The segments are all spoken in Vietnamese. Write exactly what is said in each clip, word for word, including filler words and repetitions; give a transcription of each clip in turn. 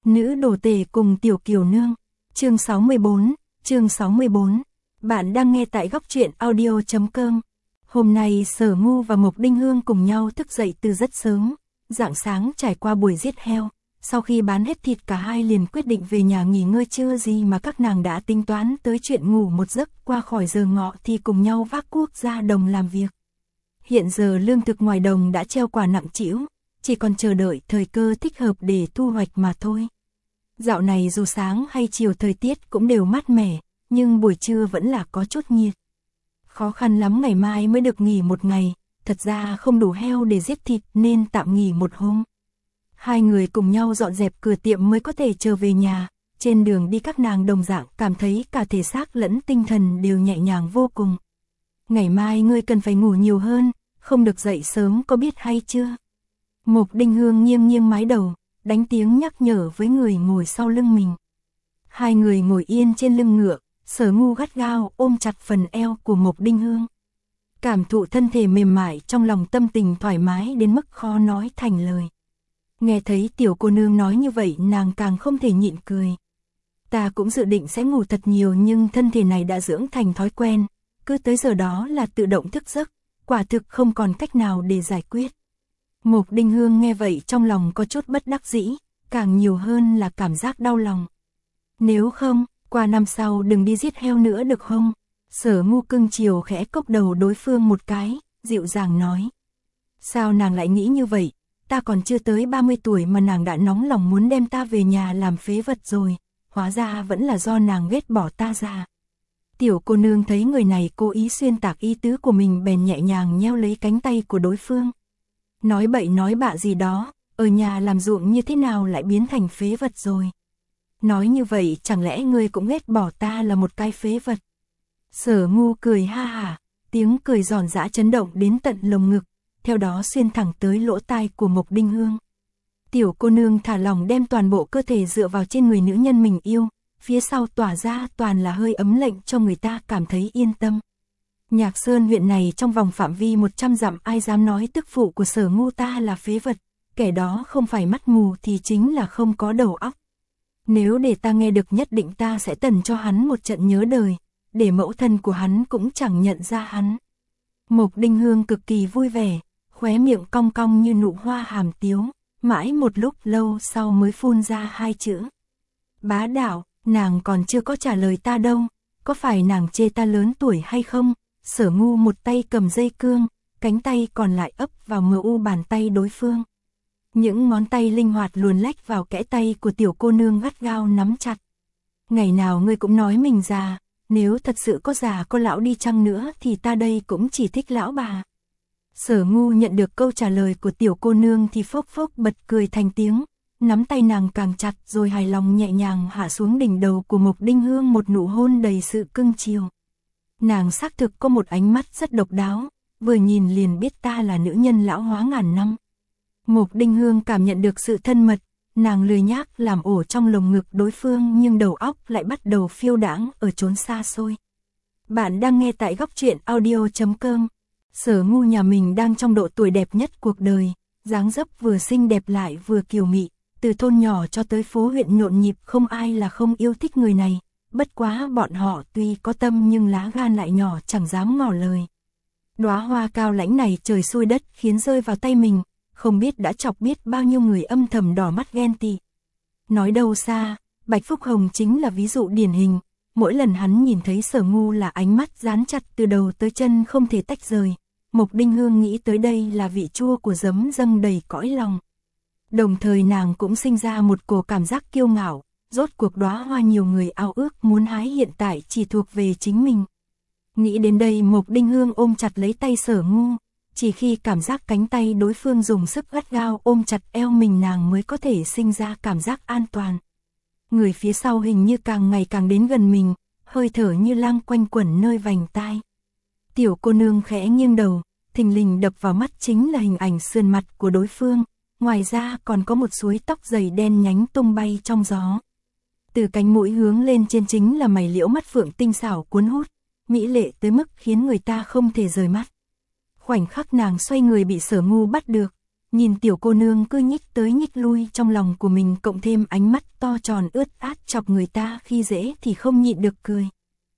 Nữ đồ tể cùng Tiểu Kiều Nương. Chương sáu mươi bốn, chương sáu mươi bốn. Bạn đang nghe tại góc truyện audio chấm com. Hôm nay Sở Ngu và Mộc Đinh Hương cùng nhau thức dậy từ rất sớm, rạng sáng trải qua buổi giết heo. Sau khi bán hết thịt cả hai liền quyết định về nhà nghỉ ngơi, chưa gì mà các nàng đã tính toán tới chuyện ngủ một giấc, qua khỏi giờ ngọ thì cùng nhau vác cuốc ra đồng làm việc. Hiện giờ lương thực ngoài đồng đã treo quả nặng trĩu, chỉ còn chờ đợi thời cơ thích hợp để thu hoạch mà thôi. Dạo này dù sáng hay chiều thời tiết cũng đều mát mẻ, nhưng buổi trưa vẫn là có chút nhiệt. Khó khăn lắm ngày mai mới được nghỉ một ngày, thật ra không đủ heo để giết thịt nên tạm nghỉ một hôm. Hai người cùng nhau dọn dẹp cửa tiệm mới có thể trở về nhà. Trên đường đi các nàng đồng dạng cảm thấy cả thể xác lẫn tinh thần đều nhẹ nhàng vô cùng. Ngày mai ngươi cần phải ngủ nhiều hơn, không được dậy sớm có biết hay chưa? Mộc Đinh Hương nghiêng nghiêng mái đầu, đánh tiếng nhắc nhở với người ngồi sau lưng mình. Hai người ngồi yên trên lưng ngựa, Sở Ngu gắt gao ôm chặt phần eo của Mộc Đinh Hương. Cảm thụ thân thể mềm mại, trong lòng tâm tình thoải mái đến mức khó nói thành lời. Nghe thấy tiểu cô nương nói như vậy nàng càng không thể nhịn cười. Ta cũng dự định sẽ ngủ thật nhiều nhưng thân thể này đã dưỡng thành thói quen, cứ tới giờ đó là tự động thức giấc, quả thực không còn cách nào để giải quyết. Mộc Đinh Hương nghe vậy trong lòng có chút bất đắc dĩ, càng nhiều hơn là cảm giác đau lòng. Nếu không, qua năm sau đừng đi giết heo nữa được không? Sở Ngu cưng chiều khẽ cốc đầu đối phương một cái, dịu dàng nói. Sao nàng lại nghĩ như vậy? Ta còn chưa tới ba mươi tuổi mà nàng đã nóng lòng muốn đem ta về nhà làm phế vật rồi, hóa ra vẫn là do nàng ghét bỏ ta ra. Tiểu cô nương thấy người này cố ý xuyên tạc ý tứ của mình bèn nhẹ nhàng nheo lấy cánh tay của đối phương. Nói bậy nói bạ gì đó, ở nhà làm ruộng như thế nào lại biến thành phế vật rồi. Nói như vậy chẳng lẽ ngươi cũng ghét bỏ ta là một cái phế vật? Sở Ngu cười ha hả, tiếng cười giòn giã chấn động đến tận lồng ngực, theo đó xuyên thẳng tới lỗ tai của Mộc Đinh Hương. Tiểu cô nương thả lòng đem toàn bộ cơ thể dựa vào trên người nữ nhân mình yêu, phía sau tỏa ra toàn là hơi ấm lạnh cho người ta cảm thấy yên tâm. Nhạc Sơn huyện này trong vòng phạm vi một trăm dặm ai dám nói tức phụ của Sở Ngu ta là phế vật, kẻ đó không phải mắt mù thì chính là không có đầu óc. Nếu để ta nghe được nhất định ta sẽ tần cho hắn một trận nhớ đời, để mẫu thân của hắn cũng chẳng nhận ra hắn. Mộc Đinh Hương cực kỳ vui vẻ, khóe miệng cong cong như nụ hoa hàm tiếu, mãi một lúc lâu sau mới phun ra hai chữ. Bá đạo, nàng còn chưa có trả lời ta đâu, có phải nàng chê ta lớn tuổi hay không? Sở Ngu một tay cầm dây cương, cánh tay còn lại ấp vào mờ u bàn tay đối phương. Những ngón tay linh hoạt luồn lách vào kẽ tay của tiểu cô nương gắt gao nắm chặt. Ngày nào ngươi cũng nói mình già, nếu thật sự có già có lão đi chăng nữa thì ta đây cũng chỉ thích lão bà. Sở Ngu nhận được câu trả lời của tiểu cô nương thì phốc phốc bật cười thành tiếng, nắm tay nàng càng chặt rồi hài lòng nhẹ nhàng hạ xuống đỉnh đầu của Mộc Đinh Hương một nụ hôn đầy sự cưng chiều. Nàng xác thực có một ánh mắt rất độc đáo, vừa nhìn liền biết ta là nữ nhân lão hóa ngàn năm. Mộc Đinh Hương cảm nhận được sự thân mật, nàng lười nhác làm ổ trong lồng ngực đối phương nhưng đầu óc lại bắt đầu phiêu đãng ở chốn xa xôi. Bạn đang nghe tại góc truyện audio chấm com. Sở Ngu nhà mình đang trong độ tuổi đẹp nhất cuộc đời, dáng dấp vừa xinh đẹp lại vừa kiều mị, từ thôn nhỏ cho tới phố huyện nhộn nhịp không ai là không yêu thích người này, bất quá bọn họ tuy có tâm nhưng lá gan lại nhỏ chẳng dám ngỏ lời. Đóa hoa cao lãnh này trời xui đất khiến rơi vào tay mình, không biết đã chọc biết bao nhiêu người âm thầm đỏ mắt ghen tị. Nói đâu xa, Bạch Phúc Hồng chính là ví dụ điển hình, mỗi lần hắn nhìn thấy Sở Ngu là ánh mắt dán chặt từ đầu tới chân không thể tách rời. Mộc Đinh Hương nghĩ tới đây là vị chua của giấm dâng đầy cõi lòng. Đồng thời nàng cũng sinh ra một cổ cảm giác kiêu ngạo, rốt cuộc đóa hoa nhiều người ao ước muốn hái hiện tại chỉ thuộc về chính mình. Nghĩ đến đây Mộc Đinh Hương ôm chặt lấy tay Sở Ngu, chỉ khi cảm giác cánh tay đối phương dùng sức gắt gao ôm chặt eo mình nàng mới có thể sinh ra cảm giác an toàn. Người phía sau hình như càng ngày càng đến gần mình, hơi thở như lang quanh quẩn nơi vành tai. Tiểu cô nương khẽ nghiêng đầu, thình lình đập vào mắt chính là hình ảnh sườn mặt của đối phương, ngoài ra còn có một suối tóc dày đen nhánh tung bay trong gió. Từ cánh mũi hướng lên trên chính là mày liễu mắt phượng tinh xảo cuốn hút, mỹ lệ tới mức khiến người ta không thể rời mắt. Khoảnh khắc nàng xoay người bị Sở Ngu bắt được, nhìn tiểu cô nương cứ nhích tới nhích lui trong lòng của mình, cộng thêm ánh mắt to tròn ướt át chọc người ta khi dễ thì không nhịn được cười.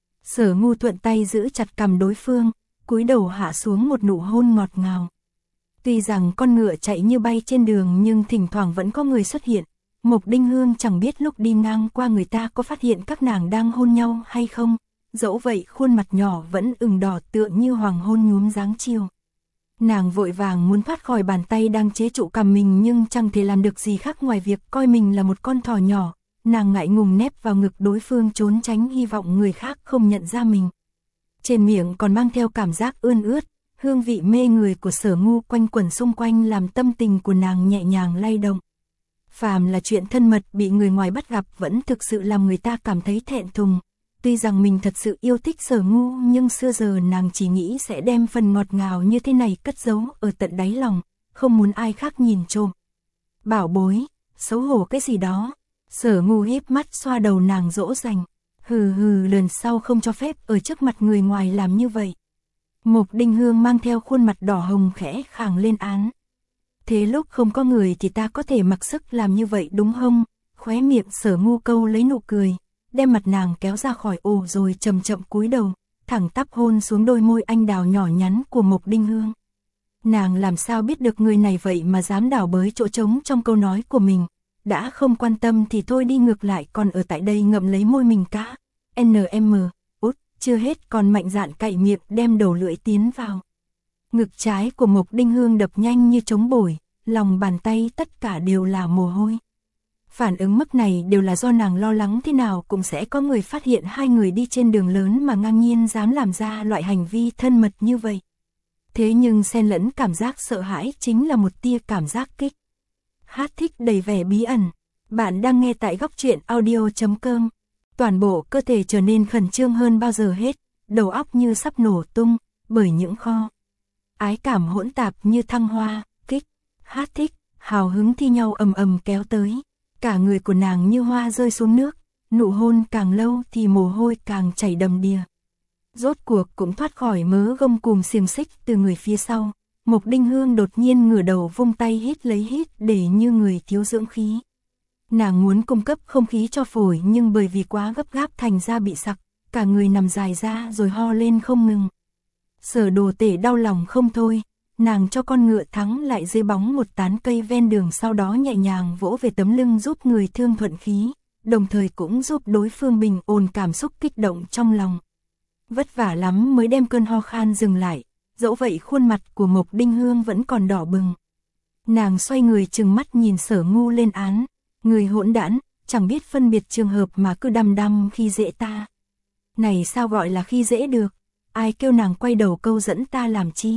Sở Ngu thuận tay giữ chặt cằm đối phương, cúi đầu hạ xuống một nụ hôn ngọt ngào. Tuy rằng con ngựa chạy như bay trên đường nhưng thỉnh thoảng vẫn có người xuất hiện. Mộc Đinh Hương chẳng biết lúc đi ngang qua người ta có phát hiện các nàng đang hôn nhau hay không, dẫu vậy khuôn mặt nhỏ vẫn ửng đỏ tựa như hoàng hôn nhuốm dáng chiều. Nàng vội vàng muốn thoát khỏi bàn tay đang chế trụ cằm mình nhưng chẳng thể làm được gì khác ngoài việc coi mình là một con thỏ nhỏ. Nàng ngại ngùng nép vào ngực đối phương trốn tránh, hy vọng người khác không nhận ra mình. Trên miệng còn mang theo cảm giác ươn ướt, hương vị mê người của Sở Ngu quanh quẩn xung quanh làm tâm tình của nàng nhẹ nhàng lay động. Phàm là chuyện thân mật bị người ngoài bắt gặp vẫn thực sự làm người ta cảm thấy thẹn thùng. Tuy rằng mình thật sự yêu thích Sở Ngu nhưng xưa giờ nàng chỉ nghĩ sẽ đem phần ngọt ngào như thế này cất giấu ở tận đáy lòng, không muốn ai khác nhìn trộm. Bảo bối, xấu hổ cái gì đó. Sở Ngu híp mắt xoa đầu nàng dỗ dành. Hừ hừ, lần sau không cho phép ở trước mặt người ngoài làm như vậy. Mộc Đinh Hương mang theo khuôn mặt đỏ hồng khẽ khàng lên án. Thế lúc không có người thì ta có thể mặc sức làm như vậy đúng không? Khóe miệng Sở Ngu câu lấy nụ cười, đem mặt nàng kéo ra khỏi ổ rồi chậm chậm cúi đầu, thẳng tắp hôn xuống đôi môi anh đào nhỏ nhắn của Mộc Đinh Hương. Nàng làm sao biết được người này vậy mà dám đảo bới chỗ trống trong câu nói của mình. Đã không quan tâm thì thôi đi, ngược lại còn ở tại đây ngậm lấy môi mình cả. en em, út, chưa hết còn mạnh dạn cạy miệng đem đầu lưỡi tiến vào. Ngực trái của Mộc Đinh Hương đập nhanh như trống bổi, lòng bàn tay tất cả đều là mồ hôi. Phản ứng mức này đều là do nàng lo lắng thế nào cũng sẽ có người phát hiện hai người đi trên đường lớn mà ngang nhiên dám làm ra loại hành vi thân mật như vậy. Thế nhưng xen lẫn cảm giác sợ hãi chính là một tia cảm giác kích. Hát thích đầy vẻ bí ẩn. Bạn đang nghe tại góc truyện audio chấm com. Toàn bộ cơ thể trở nên khẩn trương hơn bao giờ hết, đầu óc như sắp nổ tung, bởi những kho ái cảm hỗn tạp như thăng hoa, kích, hát thích, hào hứng thi nhau ầm ầm kéo tới. Cả người của nàng như hoa rơi xuống nước, nụ hôn càng lâu thì mồ hôi càng chảy đầm đìa. Rốt cuộc cũng thoát khỏi mớ gông cùm xiềng xích từ người phía sau. Mộc Đinh Hương đột nhiên ngửa đầu vung tay hít lấy hít để như người thiếu dưỡng khí. Nàng muốn cung cấp không khí cho phổi nhưng bởi vì quá gấp gáp thành ra bị sặc, cả người nằm dài ra rồi ho lên không ngừng. Sở Đồ Tể đau lòng không thôi, nàng cho con ngựa thắng lại dưới bóng một tán cây ven đường, sau đó nhẹ nhàng vỗ về tấm lưng giúp người thương thuận khí, đồng thời cũng giúp đối phương bình ổn cảm xúc kích động trong lòng. Vất vả lắm mới đem cơn ho khan dừng lại, dẫu vậy khuôn mặt của Mộc Đinh Hương vẫn còn đỏ bừng. Nàng xoay người trừng mắt nhìn Sở Ngu lên án, người hỗn đản, chẳng biết phân biệt trường hợp mà cứ đăm đăm khi dễ ta. Này sao gọi là khi dễ được, ai kêu nàng quay đầu câu dẫn ta làm chi?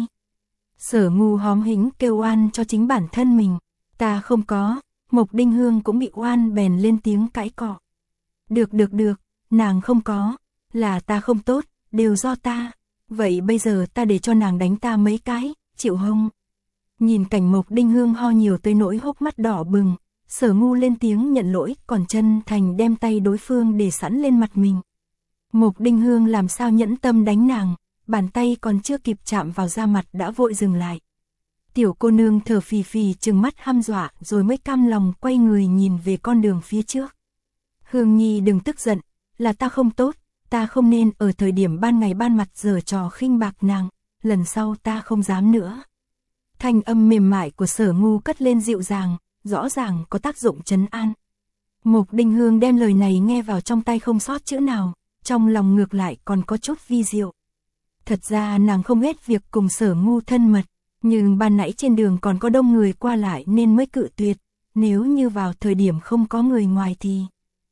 Sở Ngu hóm hính kêu oan cho chính bản thân mình, ta không có. Mộc Đinh Hương cũng bị oan bèn lên tiếng cãi cọ. Được được được, nàng không có, là ta không tốt, đều do ta. Vậy bây giờ ta để cho nàng đánh ta mấy cái, chịu không? Nhìn cảnh Mộc Đinh Hương ho nhiều tới nỗi hốc mắt đỏ bừng, Sở Ngu lên tiếng nhận lỗi, còn chân thành đem tay đối phương để sẵn lên mặt mình. Mộc Đinh Hương làm sao nhẫn tâm đánh nàng, bàn tay còn chưa kịp chạm vào da mặt đã vội dừng lại. Tiểu cô nương thở phì phì trừng mắt hăm dọa rồi mới cam lòng quay người nhìn về con đường phía trước. Hương Nhi đừng tức giận, là ta không tốt, ta không nên ở thời điểm ban ngày ban mặt giở trò khinh bạc nàng, lần sau ta không dám nữa. Thanh âm mềm mại của Sở Ngu cất lên dịu dàng, rõ ràng có tác dụng trấn an. Mộc Đinh Hương đem lời này nghe vào trong tay không sót chữ nào, trong lòng ngược lại còn có chút vi diệu. Thật ra nàng không ghét việc cùng Sở Ngu thân mật, nhưng ban nãy trên đường còn có đông người qua lại nên mới cự tuyệt, nếu như vào thời điểm không có người ngoài thì...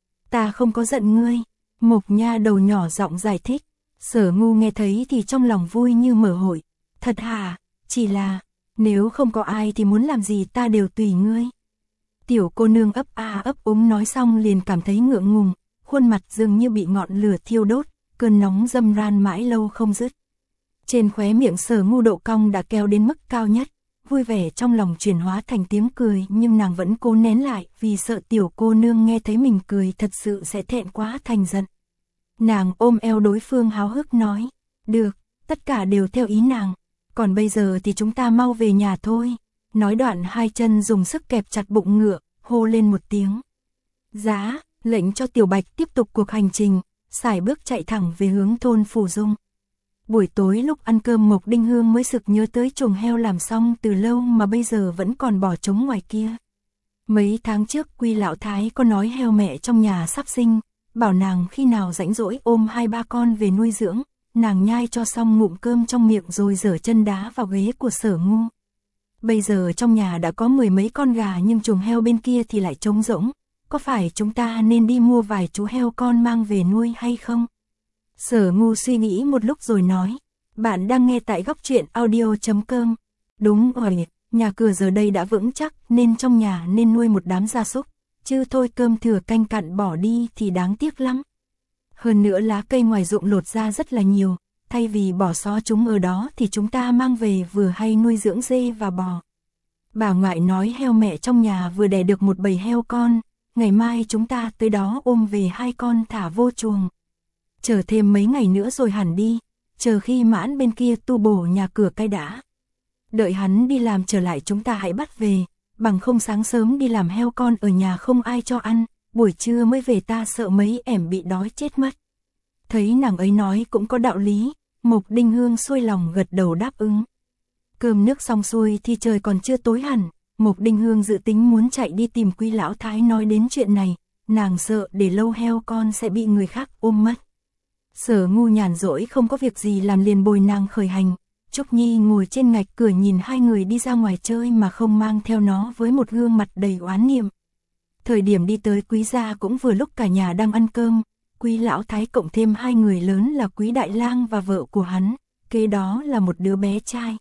Ta không có giận ngươi, Mộc nha đầu nhỏ giọng giải thích. Sở Ngu nghe thấy thì trong lòng vui như mở hội. Thật hả, chỉ là, nếu không có ai thì muốn làm gì ta đều tùy ngươi. Tiểu cô nương ấp a ấp úng nói xong liền cảm thấy ngượng ngùng, khuôn mặt dường như bị ngọn lửa thiêu đốt, cơn nóng dâm ran mãi lâu không dứt. Trên khóe miệng Sở Ngu độ cong đã kéo đến mức cao nhất, vui vẻ trong lòng chuyển hóa thành tiếng cười, nhưng nàng vẫn cố nén lại vì sợ tiểu cô nương nghe thấy mình cười thật sự sẽ thẹn quá thành giận. Nàng ôm eo đối phương háo hức nói, được, tất cả đều theo ý nàng, còn bây giờ thì chúng ta mau về nhà thôi. Nói đoạn hai chân dùng sức kẹp chặt bụng ngựa, hô lên một tiếng. Giá, lệnh cho Tiểu Bạch tiếp tục cuộc hành trình, sải bước chạy thẳng về hướng thôn Phủ Dung. Buổi tối lúc ăn cơm Mộc Đinh Hương mới sực nhớ tới chuồng heo làm xong từ lâu mà bây giờ vẫn còn bỏ trống ngoài kia. Mấy tháng trước Quy lão thái có nói heo mẹ trong nhà sắp sinh, bảo nàng khi nào rảnh rỗi ôm hai ba con về nuôi dưỡng, nàng nhai cho xong ngụm cơm trong miệng rồi giở chân đá vào ghế của Sở Ngu. Bây giờ trong nhà đã có mười mấy con gà nhưng chuồng heo bên kia thì lại trống rỗng, có phải chúng ta nên đi mua vài chú heo con mang về nuôi hay không? Sở Ngu suy nghĩ một lúc rồi nói, bạn đang nghe tại góc truyện audio chấm com. Đúng rồi, nhà cửa giờ đây đã vững chắc nên trong nhà nên nuôi một đám gia súc, chứ thôi cơm thừa canh cặn bỏ đi thì đáng tiếc lắm. Hơn nữa lá cây ngoài ruộng lột ra rất là nhiều, thay vì bỏ xó chúng ở đó thì chúng ta mang về vừa hay nuôi dưỡng dê và bò. Bà ngoại nói heo mẹ trong nhà vừa đẻ được một bầy heo con, ngày mai chúng ta tới đó ôm về hai con thả vô chuồng. Chờ thêm mấy ngày nữa rồi hẳn đi, chờ khi Mãn bên kia tu bổ nhà cửa cái đã. Đợi hắn đi làm trở lại chúng ta hãy bắt về, bằng không sáng sớm đi làm heo con ở nhà không ai cho ăn, buổi trưa mới về ta sợ mấy ẻm bị đói chết mất. Thấy nàng ấy nói cũng có đạo lý, Mộc Đinh Hương xuôi lòng gật đầu đáp ứng. Cơm nước xong xuôi thì trời còn chưa tối hẳn, Mộc Đinh Hương dự tính muốn chạy đi tìm Quy lão thái nói đến chuyện này, nàng sợ để lâu heo con sẽ bị người khác ôm mất. Sở Ngu nhàn rỗi không có việc gì làm liền bồi nàng khởi hành. Trúc Nhi ngồi trên ngạch cửa nhìn hai người đi ra ngoài chơi mà không mang theo nó với một gương mặt đầy oán niệm. Thời điểm đi tới Quý gia cũng vừa lúc cả nhà đang ăn cơm, Quý lão thái cộng thêm hai người lớn là Quý Đại Lang và vợ của hắn, kế đó là một đứa bé trai.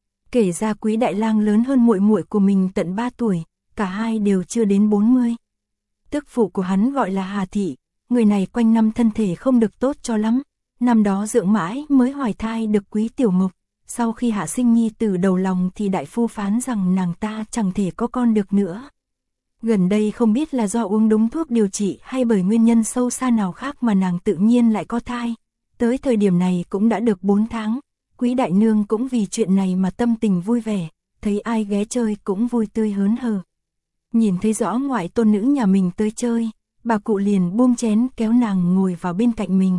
Kể ra Quý Đại Lang lớn hơn muội muội của mình tận ba tuổi, cả hai đều chưa đến bốn mươi. Tức phụ của hắn gọi là Hà Thị, người này quanh năm thân thể không được tốt cho lắm, năm đó dưỡng mãi mới hoài thai được Quý Tiểu Mộc. Sau khi hạ sinh nhi tử đầu lòng thì đại phu phán rằng nàng ta chẳng thể có con được nữa. Gần đây không biết là do uống đúng thuốc điều trị hay bởi nguyên nhân sâu xa nào khác mà nàng tự nhiên lại có thai. Tới thời điểm này cũng đã được bốn tháng, Quý đại nương cũng vì chuyện này mà tâm tình vui vẻ, thấy ai ghé chơi cũng vui tươi hớn hở. Nhìn thấy rõ ngoại tôn nữ nhà mình tới chơi, bà cụ liền buông chén kéo nàng ngồi vào bên cạnh mình.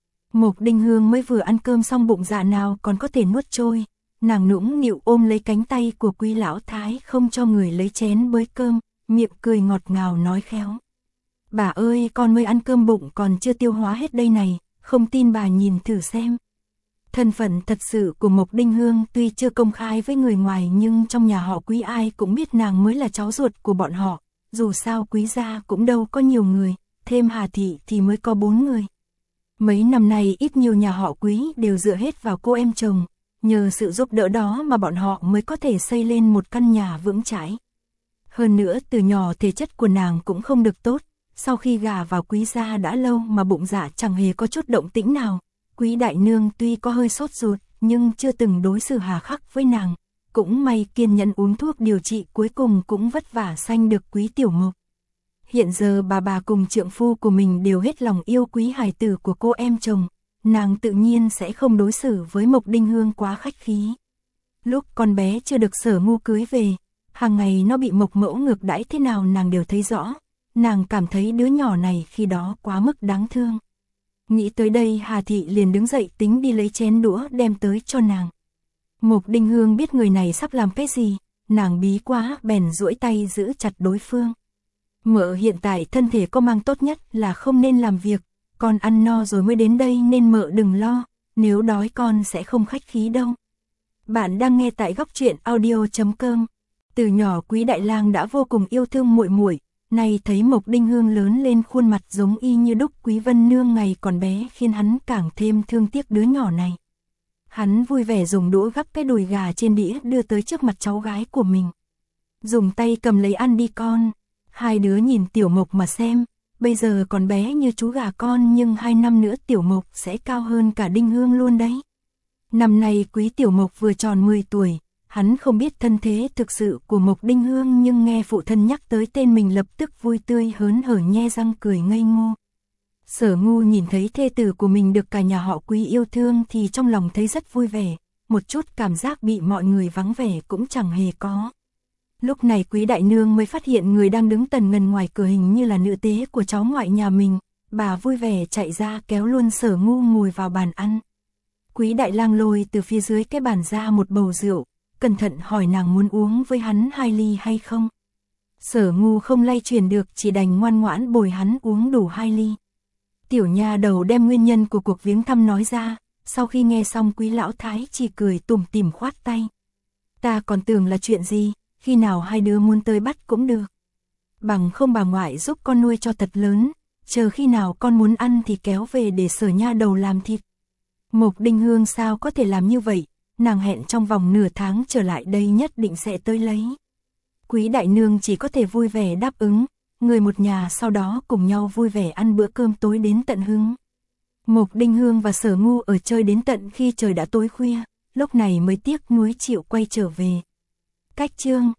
Mộc Đinh Hương mới vừa ăn cơm xong bụng dạ nào còn có thể nuốt trôi, nàng nũng nịu ôm lấy cánh tay của Quý lão thái không cho người lấy chén bới cơm, miệng cười ngọt ngào nói khéo. Bà ơi, con mới ăn cơm bụng còn chưa tiêu hóa hết đây này, không tin bà nhìn thử xem. Thân phận thật sự của Mộc Đinh Hương tuy chưa công khai với người ngoài nhưng trong nhà họ Quý ai cũng biết nàng mới là cháu ruột của bọn họ, dù sao Quý gia cũng đâu có nhiều người, thêm Hà Thị thì mới có bốn người. Mấy năm nay ít nhiều nhà họ Quý đều dựa hết vào cô em chồng, nhờ sự giúp đỡ đó mà bọn họ mới có thể xây lên một căn nhà vững chãi. Hơn nữa từ nhỏ thể chất của nàng cũng không được tốt, sau khi gả vào Quý gia đã lâu mà bụng dạ chẳng hề có chút động tĩnh nào. Quý đại nương tuy có hơi sốt ruột nhưng chưa từng đối xử hà khắc với nàng, cũng may kiên nhẫn uống thuốc điều trị cuối cùng cũng vất vả sanh được Quý Tiểu Mộc. Hiện giờ bà bà cùng trượng phu của mình đều hết lòng yêu Quý hài tử của cô em chồng, nàng tự nhiên sẽ không đối xử với Mộc Đinh Hương quá khách khí. Lúc con bé chưa được Sở Ngu cưới về, hàng ngày nó bị Mộc mẫu ngược đãi thế nào nàng đều thấy rõ, nàng cảm thấy đứa nhỏ này khi đó quá mức đáng thương. Nghĩ tới đây Hà Thị liền đứng dậy tính đi lấy chén đũa đem tới cho nàng. Mộc Đinh Hương biết người này sắp làm cái gì, nàng bí quá bèn duỗi tay giữ chặt đối phương. Mợ hiện tại thân thể có mang tốt nhất là không nên làm việc, con ăn no rồi mới đến đây nên mợ đừng lo, nếu đói con sẽ không khách khí đâu. Bạn đang nghe tại góc truyện audio chấm com. Từ nhỏ Quý Đại Lang đã vô cùng yêu thương muội muội, nay thấy Mộc Đinh Hương lớn lên khuôn mặt giống y như đúc Quý Vân Nương ngày còn bé khiến hắn càng thêm thương tiếc đứa nhỏ này. Hắn vui vẻ dùng đũa gắp cái đùi gà trên đĩa đưa tới trước mặt cháu gái của mình. Dùng tay cầm lấy ăn đi con. Hai đứa nhìn Tiểu Mộc mà xem, bây giờ còn bé như chú gà con nhưng hai năm nữa Tiểu Mộc sẽ cao hơn cả Đinh Hương luôn đấy. Năm nay Quý Tiểu Mộc vừa tròn mười tuổi, hắn không biết thân thế thực sự của Mộc Đinh Hương nhưng nghe phụ thân nhắc tới tên mình lập tức vui tươi hớn hở nhe răng cười ngây ngô. Sở Ngu nhìn thấy thê tử của mình được cả nhà họ Quý yêu thương thì trong lòng thấy rất vui vẻ, một chút cảm giác bị mọi người vắng vẻ cũng chẳng hề có. Lúc này Quý đại nương mới phát hiện người đang đứng tần ngần ngoài cửa hình như là nữ tế của cháu ngoại nhà mình, bà vui vẻ chạy ra kéo luôn Sở Ngu ngồi vào bàn ăn. Quý đại lang lôi từ phía dưới cái bàn ra một bầu rượu, cẩn thận hỏi nàng muốn uống với hắn hai ly hay không. Sở Ngu không lay chuyển được, chỉ đành ngoan ngoãn bồi hắn uống đủ hai ly. Tiểu nha đầu đem nguyên nhân của cuộc viếng thăm nói ra, sau khi nghe xong Quý lão thái chỉ cười tủm tỉm khoát tay. Ta còn tưởng là chuyện gì, khi nào hai đứa muốn tới bắt cũng được. Bằng không bà ngoại giúp con nuôi cho thật lớn, chờ khi nào con muốn ăn thì kéo về để Sở nha đầu làm thịt. Mộc Đinh Hương sao có thể làm như vậy, nàng hẹn trong vòng nửa tháng trở lại đây nhất định sẽ tới lấy. Quý đại nương chỉ có thể vui vẻ đáp ứng, người một nhà sau đó cùng nhau vui vẻ ăn bữa cơm tối đến tận hứng. Mộc Đinh Hương và Sở Ngu ở chơi đến tận khi trời đã tối khuya, lúc này mới tiếc nuối chịu quay trở về. Cách chương